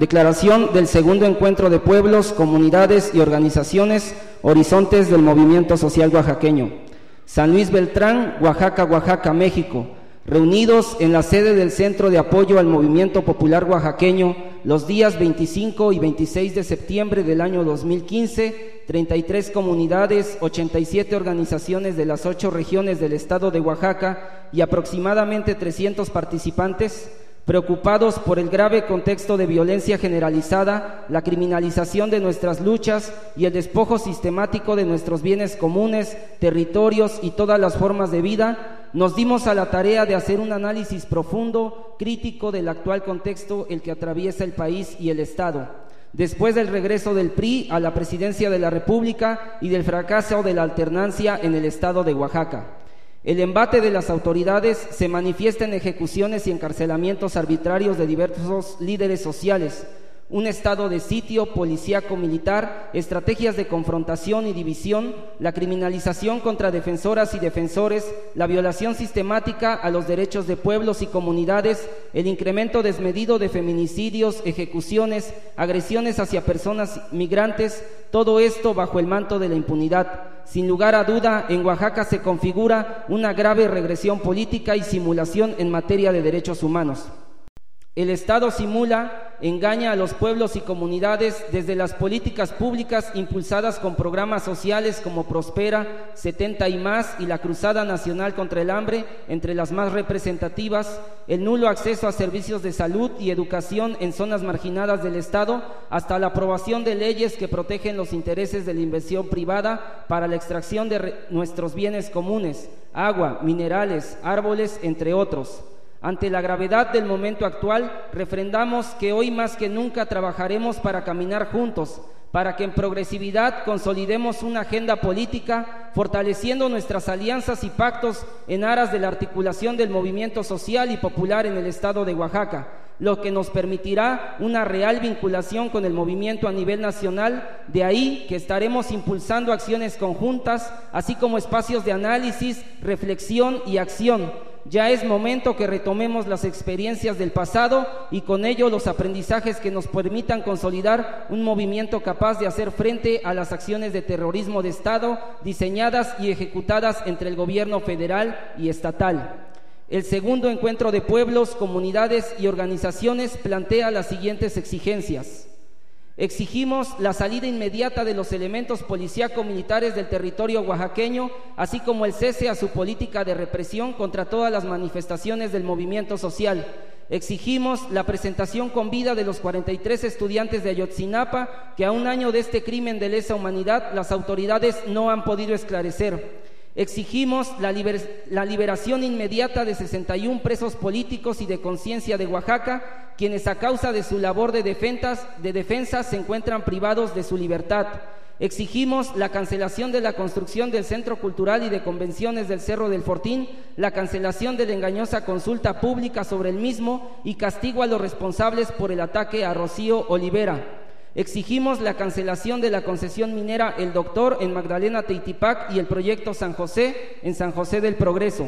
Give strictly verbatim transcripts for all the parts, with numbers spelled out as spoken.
declaración del segundo encuentro de pueblos, comunidades y organizaciones Horizontes del Movimiento Social Oaxaqueño. San Luis Beltrán, Oaxaca, Oaxaca, México. Reunidos en la sede del Centro de Apoyo al Movimiento Popular Oaxaqueño los días veinticinco y veintiséis de septiembre del año dos mil quince, treinta y tres comunidades, ochenta y siete organizaciones de las ocho regiones del estado de Oaxaca y aproximadamente trescientos participantes, preocupados por el grave contexto de violencia generalizada, la criminalización de nuestras luchas y el despojo sistemático de nuestros bienes comunes, territorios y todas las formas de vida, nos dimos a la tarea de hacer un análisis profundo, crítico del actual contexto el que atraviesa el país y el Estado, después del regreso del P R I a la presidencia de la República y del fracaso de la alternancia en el Estado de Oaxaca. El embate de las autoridades se manifiesta en ejecuciones y encarcelamientos arbitrarios de diversos líderes sociales, un estado de sitio policíaco-militar, estrategias de confrontación y división, la criminalización contra defensoras y defensores, la violación sistemática a los derechos de pueblos y comunidades, el incremento desmedido de feminicidios, ejecuciones, agresiones hacia personas migrantes, todo esto bajo el manto de la impunidad. Sin lugar a duda, en Oaxaca se configura una grave regresión política y simulación en materia de derechos humanos. El Estado simula, engaña a los pueblos y comunidades desde las políticas públicas impulsadas con programas sociales como Prospera, setenta y más y la Cruzada Nacional contra el Hambre, entre las más representativas, el nulo acceso a servicios de salud y educación en zonas marginadas del Estado, hasta la aprobación de leyes que protegen los intereses de la inversión privada para la extracción de nuestros bienes comunes, agua, minerales, árboles, entre otros. Ante la gravedad del momento actual, refrendamos que hoy más que nunca trabajaremos para caminar juntos, para que en progresividad consolidemos una agenda política, fortaleciendo nuestras alianzas y pactos en aras de la articulación del movimiento social y popular en el estado de Oaxaca, lo que nos permitirá una real vinculación con el movimiento a nivel nacional. De ahí que estaremos impulsando acciones conjuntas, así como espacios de análisis, reflexión y acción. Ya es momento que retomemos las experiencias del pasado y con ello los aprendizajes que nos permitan consolidar un movimiento capaz de hacer frente a las acciones de terrorismo de Estado diseñadas y ejecutadas entre el gobierno federal y estatal. El segundo encuentro de pueblos, comunidades y organizaciones plantea las siguientes exigencias. Exigimos la salida inmediata de los elementos policíaco-militares del territorio oaxaqueño, así como el cese a su política de represión contra todas las manifestaciones del movimiento social. Exigimos la presentación con vida de los cuarenta y tres estudiantes de Ayotzinapa, que a un año de este crimen de lesa humanidad las autoridades no han podido esclarecer. Exigimos la, liber la liberación inmediata de sesenta y un presos políticos y de conciencia de Oaxaca, quienes a causa de su labor de, defensas, de defensa se encuentran privados de su libertad. Exigimos la cancelación de la construcción del Centro Cultural y de Convenciones del Cerro del Fortín, la cancelación de la engañosa consulta pública sobre el mismo y castigo a los responsables por el ataque a Rocío Olivera. Exigimos la cancelación de la concesión minera El Doctor en Magdalena Teitipac y el proyecto San José en San José del Progreso.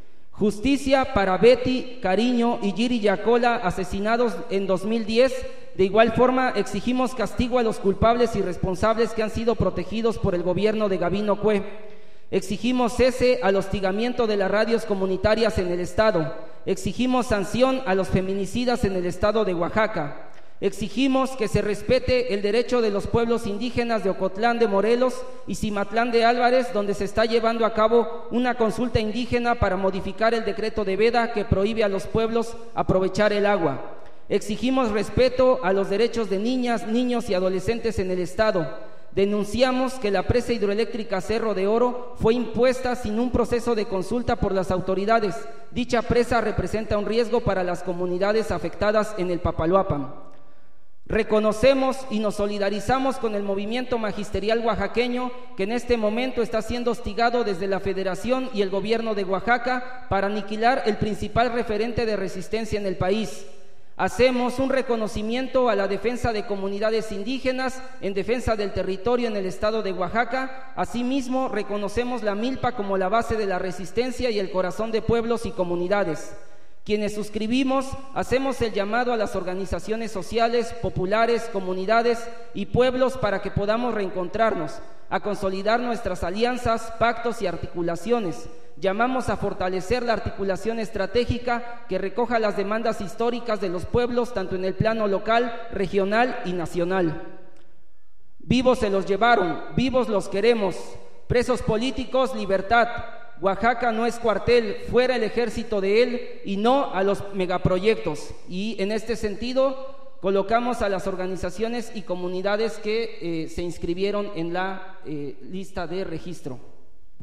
Justicia para Betty, Cariño y Giri Yacola, asesinados en dos mil diez. De igual forma, exigimos castigo a los culpables y responsables que han sido protegidos por el gobierno de Gabino Cue. Exigimos cese al hostigamiento de las radios comunitarias en el Estado. Exigimos sanción a los feminicidas en el Estado de Oaxaca. Exigimos que se respete el derecho de los pueblos indígenas de Ocotlán de Morelos y Cimatlán de Álvarez, donde se está llevando a cabo una consulta indígena para modificar el decreto de veda que prohíbe a los pueblos aprovechar el agua. Exigimos respeto a los derechos de niñas, niños y adolescentes en el Estado. Denunciamos que la presa hidroeléctrica Cerro de Oro fue impuesta sin un proceso de consulta por las autoridades. Dicha presa representa un riesgo para las comunidades afectadas en el Papaloapan. Reconocemos y nos solidarizamos con el movimiento magisterial oaxaqueño que en este momento está siendo hostigado desde la Federación y el gobierno de Oaxaca para aniquilar el principal referente de resistencia en el país. Hacemos un reconocimiento a la defensa de comunidades indígenas en defensa del territorio en el estado de Oaxaca. Asimismo, reconocemos la milpa como la base de la resistencia y el corazón de pueblos y comunidades. Quienes suscribimos hacemos el llamado a las organizaciones sociales, populares, comunidades y pueblos para que podamos reencontrarnos, a consolidar nuestras alianzas, pactos y articulaciones. Llamamos a fortalecer la articulación estratégica que recoja las demandas históricas de los pueblos, tanto en el plano local, regional y nacional. Vivos se los llevaron, vivos los queremos. Presos políticos, libertad. Oaxaca no es cuartel, fuera el ejército de él y no a los megaproyectos. Y en este sentido colocamos a las organizaciones y comunidades que eh, se inscribieron en la eh, lista de registro.